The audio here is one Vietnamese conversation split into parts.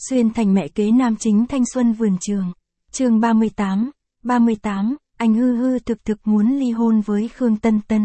Xuyên thành mẹ kế nam chính thanh xuân vườn trường. Chương 38, anh hư thực muốn ly hôn với Khương Tân Tân.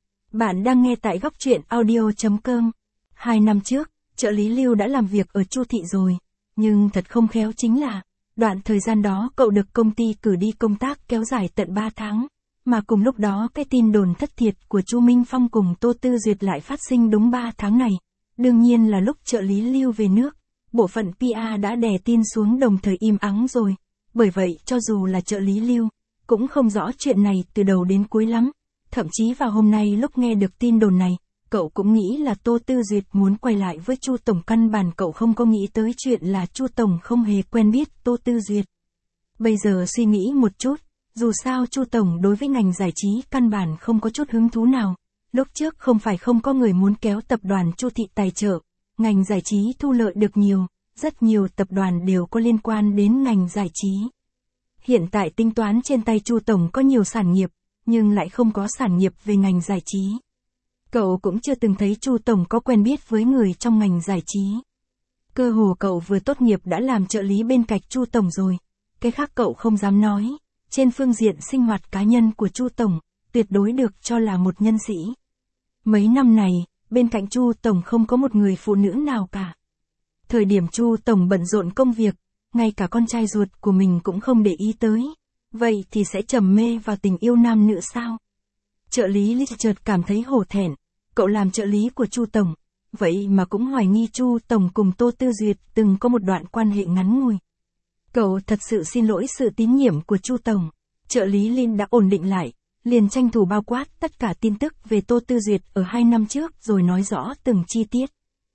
Bạn đang nghe tại góc truyện audio.com. 2 năm trước, trợ lý Lưu đã làm việc ở Chu thị rồi, nhưng thật không khéo chính là, đoạn thời gian đó cậu được công ty cử đi công tác kéo dài tận 3 tháng, mà cùng lúc đó cái tin đồn thất thiệt của Chu Minh Phong cùng Tô Tư Duyệt lại phát sinh đúng 3 tháng này. Đương nhiên là lúc trợ lý Lưu về nước, bộ phận PR đã đè tin xuống đồng thời im ắng rồi. Bởi vậy cho dù là trợ lý Lưu, cũng không rõ chuyện này từ đầu đến cuối lắm. Thậm chí vào hôm nay lúc nghe được tin đồn này, cậu cũng nghĩ là Tô Tư Duyệt muốn quay lại với Chu Tổng, căn bản cậu không có nghĩ tới chuyện là Chu Tổng không hề quen biết Tô Tư Duyệt. Bây giờ suy nghĩ một chút, dù sao Chu Tổng đối với ngành giải trí căn bản không có chút hứng thú nào. Lúc trước không phải không có người muốn kéo tập đoàn Chu thị tài trợ, ngành giải trí thu lợi được nhiều, rất nhiều tập đoàn đều có liên quan đến ngành giải trí. Hiện tại tính toán trên tay Chu Tổng có nhiều sản nghiệp, nhưng lại không có sản nghiệp về ngành giải trí. Cậu cũng chưa từng thấy Chu Tổng có quen biết với người trong ngành giải trí. Cơ hồ cậu vừa tốt nghiệp đã làm trợ lý bên cạnh Chu Tổng rồi, cái khác cậu không dám nói. Trên phương diện sinh hoạt cá nhân của Chu Tổng, tuyệt đối được cho là một nhân sĩ. Mấy năm này, bên cạnh Chu Tổng không có một người phụ nữ nào cả. Thời điểm Chu Tổng bận rộn công việc, ngay cả con trai ruột của mình cũng không để ý tới. Vậy thì sẽ trầm mê vào tình yêu nam nữ sao? Trợ lý Lý chợt cảm thấy hổ thẹn. Cậu làm trợ lý của Chu Tổng, vậy mà cũng hoài nghi Chu Tổng cùng Tô Tư Duyệt từng có một đoạn quan hệ ngắn ngủi. Cậu thật sự xin lỗi sự tín nhiệm của Chu Tổng. Trợ lý Linh đã ổn định lại, liền tranh thủ bao quát tất cả tin tức về Tô Tư Duyệt ở 2 năm trước rồi nói rõ từng chi tiết.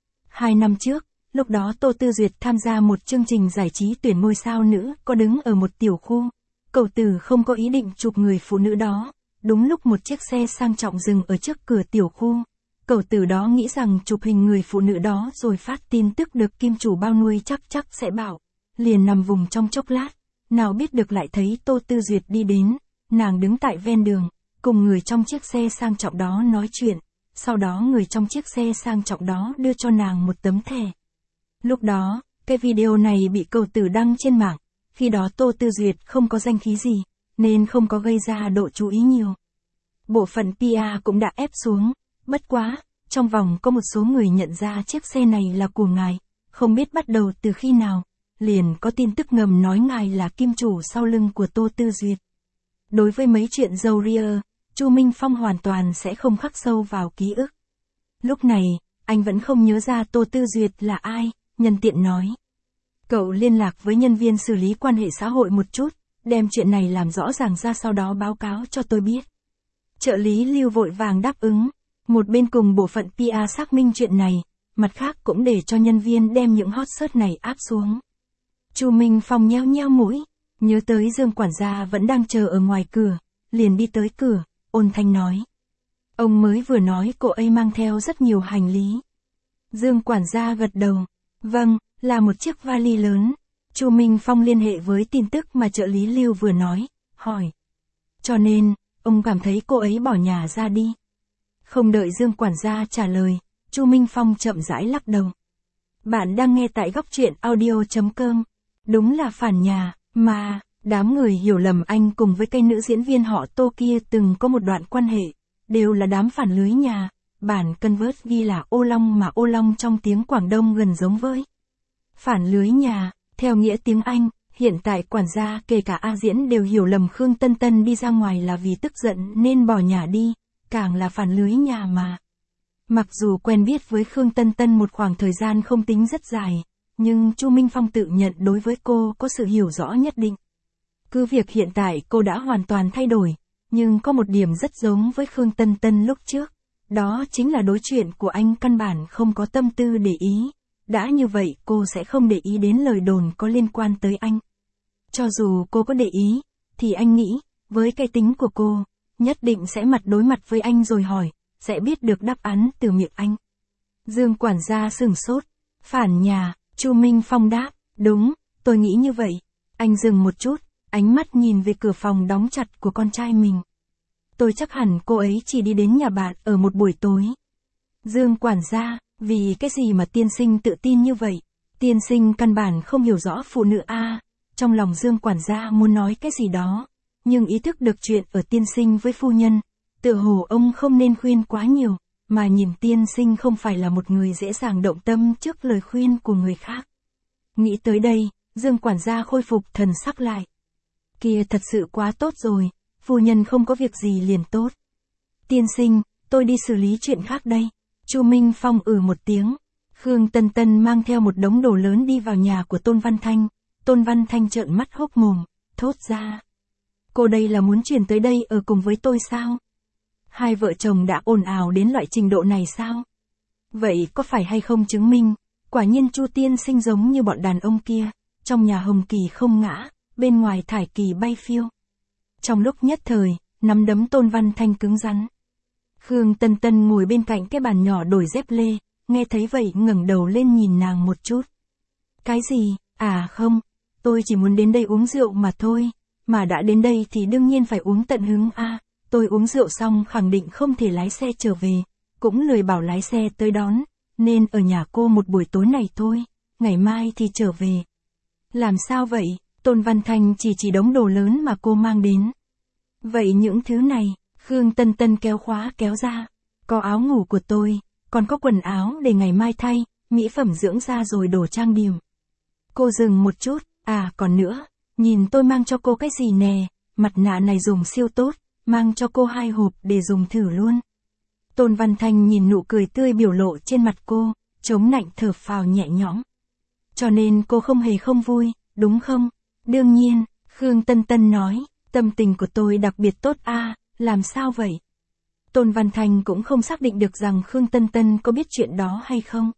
2 năm trước, lúc đó Tô Tư Duyệt tham gia một chương trình giải trí tuyển ngôi sao nữ có đứng ở một tiểu khu. Cậu Tử không có ý định chụp người phụ nữ đó. Đúng lúc một chiếc xe sang trọng dừng ở trước cửa tiểu khu. Cậu Tử đó nghĩ rằng chụp hình người phụ nữ đó rồi phát tin tức được kim chủ bao nuôi chắc sẽ bảo. Liền nằm vùng trong chốc lát. Nào biết được lại thấy Tô Tư Duyệt đi đến. Nàng đứng tại ven đường, cùng người trong chiếc xe sang trọng đó nói chuyện. Sau đó người trong chiếc xe sang trọng đó đưa cho nàng một tấm thẻ. Lúc đó, cái video này bị cậu Tử đăng trên mạng. Khi đó Tô Tư Duyệt không có danh khí gì, nên không có gây ra độ chú ý nhiều. Bộ phận PR cũng đã ép xuống. Bất quá, trong vòng có một số người nhận ra chiếc xe này là của ngài. Không biết bắt đầu từ khi nào, liền có tin tức ngầm nói ngài là kim chủ sau lưng của Tô Tư Duyệt. Đối với mấy chuyện dầu ria, Chu Minh Phong hoàn toàn sẽ không khắc sâu vào ký ức. Lúc này, anh vẫn không nhớ ra Tô Tư Duyệt là ai, nhân tiện nói. Cậu liên lạc với nhân viên xử lý quan hệ xã hội một chút, đem chuyện này làm rõ ràng ra sau đó báo cáo cho tôi biết. Trợ lý Lưu vội vàng đáp ứng, một bên cùng bộ phận PR xác minh chuyện này, mặt khác cũng để cho nhân viên đem những hot search này áp xuống. Chu Minh Phong nheo nheo mũi, nhớ tới Dương quản gia vẫn đang chờ ở ngoài cửa, liền đi tới cửa, ôn thanh nói. Ông mới vừa nói cô ấy mang theo rất nhiều hành lý. Dương quản gia gật đầu, vâng, là một chiếc vali lớn. Chu Minh Phong liên hệ với tin tức mà trợ lý Lưu vừa nói, hỏi. Cho nên, ông cảm thấy cô ấy bỏ nhà ra đi. Không đợi Dương quản gia trả lời, Chu Minh Phong chậm rãi lắc đầu. Bạn đang nghe tại góc truyện audio.com. Đúng là phản nhà, mà, đám người hiểu lầm anh cùng với cây nữ diễn viên họ Tô kia từng có một đoạn quan hệ, đều là đám phản lưới nhà. Bản Convert ghi là ô long mà ô long trong tiếng Quảng Đông gần giống với phản lưới nhà, theo nghĩa tiếng Anh. Hiện tại quản gia kể cả A Diễn đều hiểu lầm Khương Tân Tân đi ra ngoài là vì tức giận nên bỏ nhà đi, càng là phản lưới nhà mà. Mặc dù quen biết với Khương Tân Tân một khoảng thời gian không tính rất dài, nhưng Chu Minh Phong tự nhận đối với cô có sự hiểu rõ nhất định. Cứ việc hiện tại cô đã hoàn toàn thay đổi, nhưng có một điểm rất giống với Khương Tân Tân lúc trước. Đó chính là đối chuyện của anh căn bản không có tâm tư để ý. Đã như vậy cô sẽ không để ý đến lời đồn có liên quan tới anh. Cho dù cô có để ý, thì anh nghĩ, với cái tính của cô, nhất định sẽ mặt đối mặt với anh rồi hỏi, sẽ biết được đáp án từ miệng anh. Dương quản gia sửng sốt, phản nhà, Chu Minh Phong đáp, đúng, tôi nghĩ như vậy. Anh dừng một chút, ánh mắt nhìn về cửa phòng đóng chặt của con trai mình. Tôi chắc hẳn cô ấy chỉ đi đến nhà bạn ở một buổi tối. Dương quản gia, vì cái gì mà tiên sinh tự tin như vậy? Tiên sinh căn bản không hiểu rõ phụ nữ a. Trong lòng Dương quản gia muốn nói cái gì đó, nhưng ý thức được chuyện ở tiên sinh với phu nhân, tựa hồ ông không nên khuyên quá nhiều, mà nhìn tiên sinh không phải là một người dễ dàng động tâm trước lời khuyên của người khác. Nghĩ tới đây, Dương quản gia khôi phục thần sắc lại. Kia thật sự quá tốt rồi, phu nhân không có việc gì liền tốt. Tiên sinh, tôi đi xử lý chuyện khác đây. Chu Minh Phong một tiếng. Khương Tân Tân mang theo một đống đồ lớn đi vào nhà của Tôn Văn Thanh. Tôn Văn Thanh trợn mắt hốc mồm, thốt ra. Cô đây là muốn chuyển tới đây ở cùng với tôi sao? Hai vợ chồng đã ồn ào đến loại trình độ này sao? Vậy có phải hay không chứng minh, quả nhiên Chu tiên sinh giống như bọn đàn ông kia, trong nhà hồng kỳ không ngã, bên ngoài thải kỳ bay phiêu. Trong lúc nhất thời, nắm đấm Tôn Văn Thanh cứng rắn. Khương Tân Tân ngồi bên cạnh cái bàn nhỏ đổi dép lê, nghe thấy vậy ngẩng đầu lên nhìn nàng một chút. Cái gì? À không, tôi chỉ muốn đến đây uống rượu mà thôi, mà đã đến đây thì đương nhiên phải uống tận hứng a. Tôi uống rượu xong khẳng định không thể lái xe trở về, cũng lười bảo lái xe tới đón, nên ở nhà cô một buổi tối này thôi, ngày mai thì trở về. Làm sao vậy? Tôn Văn Thanh chỉ đống đồ lớn mà cô mang đến. Vậy những thứ này, Khương Tân Tân kéo khóa kéo ra, có áo ngủ của tôi, còn có quần áo để ngày mai thay, mỹ phẩm dưỡng da rồi đồ trang điểm. Cô dừng một chút, à còn nữa, nhìn tôi mang cho cô cái gì nè, mặt nạ này dùng siêu tốt, mang cho cô 2 hộp để dùng thử luôn. Tôn Văn Thanh nhìn nụ cười tươi biểu lộ trên mặt cô, chống nạnh thở phào nhẹ nhõm. Cho nên cô không hề không vui, đúng không? Đương nhiên, Khương Tân Tân nói, tâm tình của tôi đặc biệt tốt a. Làm sao vậy? Tôn Văn Thanh cũng không xác định được rằng Khương Tân Tân có biết chuyện đó hay không.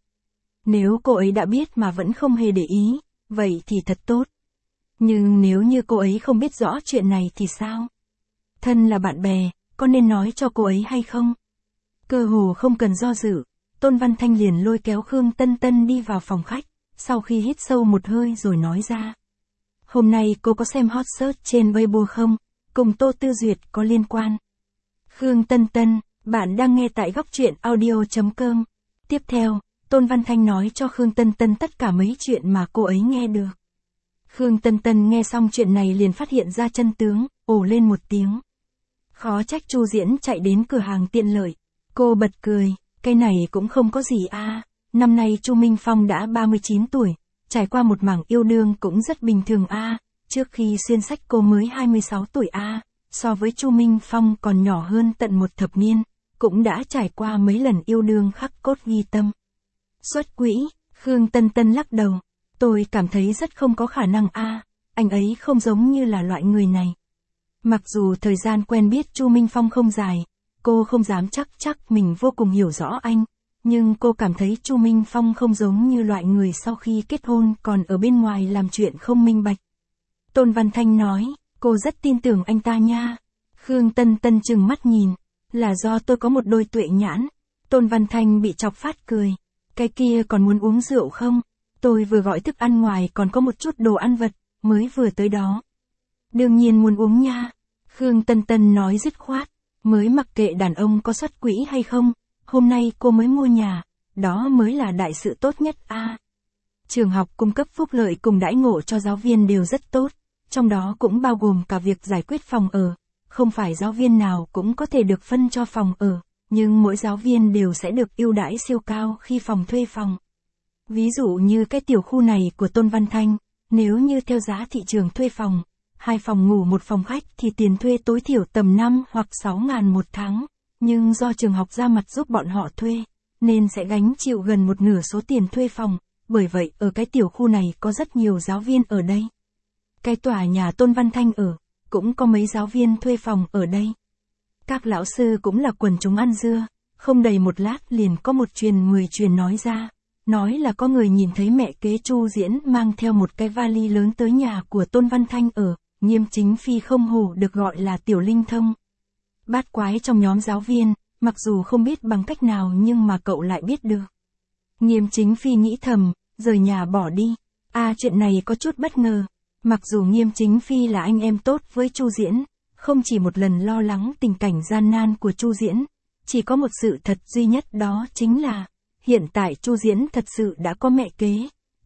Nếu cô ấy đã biết mà vẫn không hề để ý, vậy thì thật tốt. Nhưng nếu như cô ấy không biết rõ chuyện này thì sao? Thân là bạn bè, có nên nói cho cô ấy hay không? Cơ hồ không cần do dự, Tôn Văn Thanh liền lôi kéo Khương Tân Tân đi vào phòng khách, sau khi hít sâu một hơi rồi nói ra. Hôm nay cô có xem hot search trên Weibo không? Cùng Tô Tư Duyệt có liên quan. Khương Tân Tân, bạn đang nghe tại góc truyện audio.com. Tiếp theo, Tôn Văn Thanh nói cho Khương Tân Tân tất cả mấy chuyện mà cô ấy nghe được. Khương Tân Tân nghe xong chuyện này liền phát hiện ra chân tướng, ồ lên một tiếng. Khó trách Chu Diễn chạy đến cửa hàng tiện lợi. Cô bật cười, cái này cũng không có gì a. Năm nay Chu Minh Phong đã 39 tuổi, trải qua một mảng yêu đương cũng rất bình thường a. Trước khi xuyên sách cô mới 26 tuổi a, so với Chu Minh Phong còn nhỏ hơn tận một thập niên, cũng đã trải qua mấy lần yêu đương khắc cốt ghi tâm. Xuất quỹ, Khương Tân Tân lắc đầu, tôi cảm thấy rất không có khả năng a, anh ấy không giống như là loại người này. Mặc dù thời gian quen biết Chu Minh Phong không dài, cô không dám chắc mình vô cùng hiểu rõ anh, nhưng cô cảm thấy Chu Minh Phong không giống như loại người sau khi kết hôn còn ở bên ngoài làm chuyện không minh bạch. Tôn Văn Thanh nói, cô rất tin tưởng anh ta nha. Khương Tân Tân trừng mắt nhìn, là do tôi có một đôi tuệ nhãn. Tôn Văn Thanh bị chọc phát cười, cái kia còn muốn uống rượu không? Tôi vừa gọi thức ăn ngoài còn có một chút đồ ăn vặt, mới vừa tới đó. Đương nhiên muốn uống nha. Khương Tân Tân nói dứt khoát, mới mặc kệ đàn ông có xuất quỹ hay không, hôm nay cô mới mua nhà, đó mới là đại sự tốt nhất a. Trường học cung cấp phúc lợi cùng đãi ngộ cho giáo viên đều rất tốt, trong đó cũng bao gồm cả việc giải quyết phòng ở, không phải giáo viên nào cũng có thể được phân cho phòng ở, nhưng mỗi giáo viên đều sẽ được ưu đãi siêu cao khi phòng thuê phòng. Ví dụ như cái tiểu khu này của Tôn Văn Thanh, nếu như theo giá thị trường thuê phòng, 2 phòng ngủ 1 phòng khách thì tiền thuê tối thiểu tầm 5 hoặc 6 ngàn một tháng, nhưng do trường học ra mặt giúp bọn họ thuê, nên sẽ gánh chịu gần một nửa số tiền thuê phòng, bởi vậy ở cái tiểu khu này có rất nhiều giáo viên ở đây. Cái tòa nhà Tôn Văn Thanh ở, cũng có mấy giáo viên thuê phòng ở đây. Các lão sư cũng là quần chúng ăn dưa, không đầy một lát liền có một truyền 10 truyền nói ra, nói là có người nhìn thấy mẹ kế Chu Diễn mang theo một cái vali lớn tới nhà của Tôn Văn Thanh ở, Nghiêm Chính Phi không hổ được gọi là tiểu linh thông. Bát quái trong nhóm giáo viên, mặc dù không biết bằng cách nào nhưng mà cậu lại biết được. Nghiêm Chính Phi nghĩ thầm, rời nhà bỏ đi. Chuyện này có chút bất ngờ. Mặc dù Nghiêm Chính Phi là anh em tốt với Chu Diễn, không chỉ một lần lo lắng tình cảnh gian nan của Chu Diễn, chỉ có một sự thật duy nhất đó chính là, hiện tại Chu Diễn thật sự đã có mẹ kế,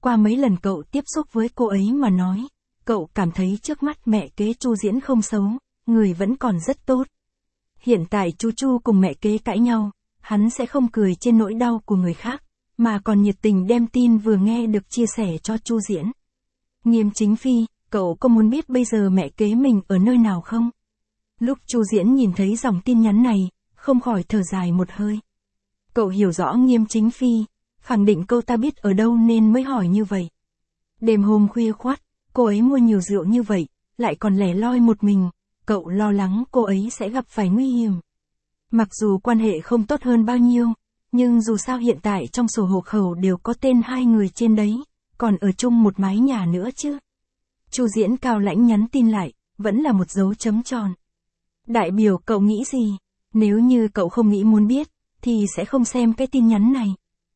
Qua mấy lần cậu tiếp xúc với cô ấy mà nói, cậu cảm thấy trước mắt mẹ kế Chu Diễn không xấu, người vẫn còn rất tốt. Hiện tại Chu cùng mẹ kế cãi nhau, hắn sẽ không cười trên nỗi đau của người khác, mà còn nhiệt tình đem tin vừa nghe được chia sẻ cho Chu Diễn. Nghiêm Chính Phi, cậu có muốn biết bây giờ mẹ kế mình ở nơi nào không? Lúc Chu Diễn nhìn thấy dòng tin nhắn này, không khỏi thở dài một hơi. Cậu hiểu rõ Nghiêm Chính Phi, khẳng định cô ta biết ở đâu nên mới hỏi như vậy. Đêm hôm khuya khoắt, cô ấy mua nhiều rượu như vậy, lại còn lẻ loi một mình, cậu lo lắng cô ấy sẽ gặp phải nguy hiểm. Mặc dù quan hệ không tốt hơn bao nhiêu, nhưng dù sao hiện tại trong sổ hộ khẩu đều có tên hai người trên đấy, còn ở chung một mái nhà nữa chứ. Chu Diễn cao lãnh nhắn tin lại, vẫn là một dấu chấm tròn. Đại biểu cậu nghĩ gì? Nếu như cậu không nghĩ muốn biết, thì sẽ không xem cái tin nhắn này.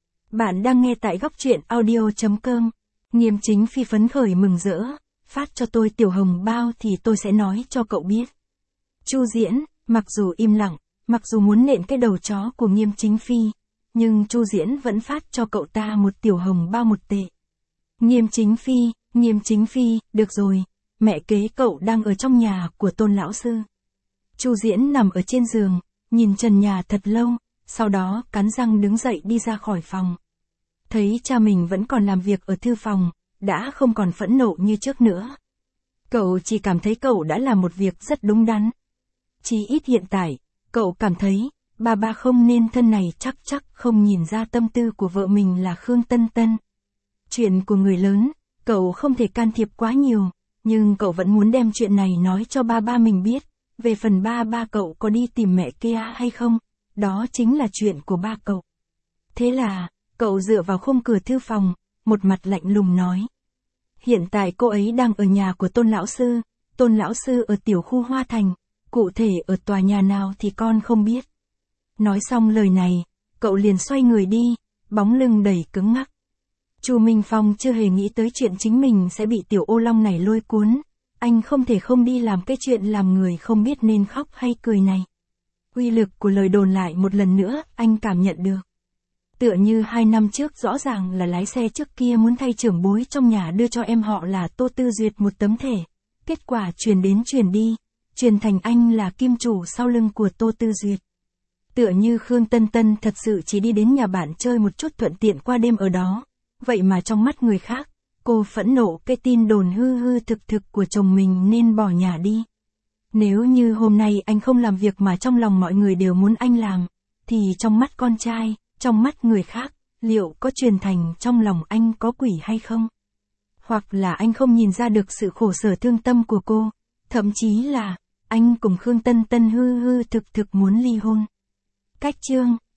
Bạn đang nghe tại góc truyện audio.com. Nghiêm Chính Phi phấn khởi mừng rỡ, phát cho tôi tiểu hồng bao thì tôi sẽ nói cho cậu biết. Chu Diễn, mặc dù im lặng, mặc dù muốn nện cái đầu chó của Nghiêm Chính Phi, nhưng Chu Diễn vẫn phát cho cậu ta một tiểu hồng bao 1 tệ. Nghiêm Chính Phi, được rồi, mẹ kế cậu đang ở trong nhà của Tôn lão sư. Chu Diễn nằm ở trên giường, nhìn trần nhà thật lâu, sau đó cắn răng đứng dậy đi ra khỏi phòng. Thấy cha mình vẫn còn làm việc ở thư phòng, đã không còn phẫn nộ như trước nữa. Cậu chỉ cảm thấy cậu đã làm một việc rất đúng đắn. Chí ít hiện tại, cậu cảm thấy, ba không nên thân này chắc không nhìn ra tâm tư của vợ mình là Khương Tân Tân. Chuyện của người lớn, cậu không thể can thiệp quá nhiều, nhưng cậu vẫn muốn đem chuyện này nói cho ba mình biết. Về phần ba cậu có đi tìm mẹ kia hay không, đó chính là chuyện của ba cậu. Thế là, cậu dựa vào khung cửa thư phòng, một mặt lạnh lùng nói. Hiện tại cô ấy đang ở nhà của Tôn lão sư ở tiểu khu Hoa Thành, cụ thể ở tòa nhà nào thì con không biết. Nói xong lời này, cậu liền xoay người đi, bóng lưng đầy cứng ngắc. Chu Minh Phong chưa hề nghĩ tới chuyện chính mình sẽ bị tiểu ô long này lôi cuốn, anh không thể không đi làm cái chuyện làm người không biết nên khóc hay cười này. Uy lực của lời đồn lại một lần nữa, anh cảm nhận được. Tựa như 2 năm trước rõ ràng là lái xe trước kia muốn thay trưởng bối trong nhà đưa cho em họ là Tô Tư Duyệt một tấm thẻ. Kết quả truyền đến truyền đi, truyền thành anh là kim chủ sau lưng của Tô Tư Duyệt. Tựa như Khương Tân Tân thật sự chỉ đi đến nhà bạn chơi một chút thuận tiện qua đêm ở đó. Vậy mà trong mắt người khác, cô phẫn nộ cái tin đồn hư thực của chồng mình nên bỏ nhà đi. Nếu như hôm nay anh không làm việc mà trong lòng mọi người đều muốn anh làm, thì trong mắt con trai, trong mắt người khác, liệu có truyền thành trong lòng anh có quỷ hay không? Hoặc là anh không nhìn ra được sự khổ sở thương tâm của cô, thậm chí là, anh cùng Khương Tân Tân hư thực muốn ly hôn. Cách chương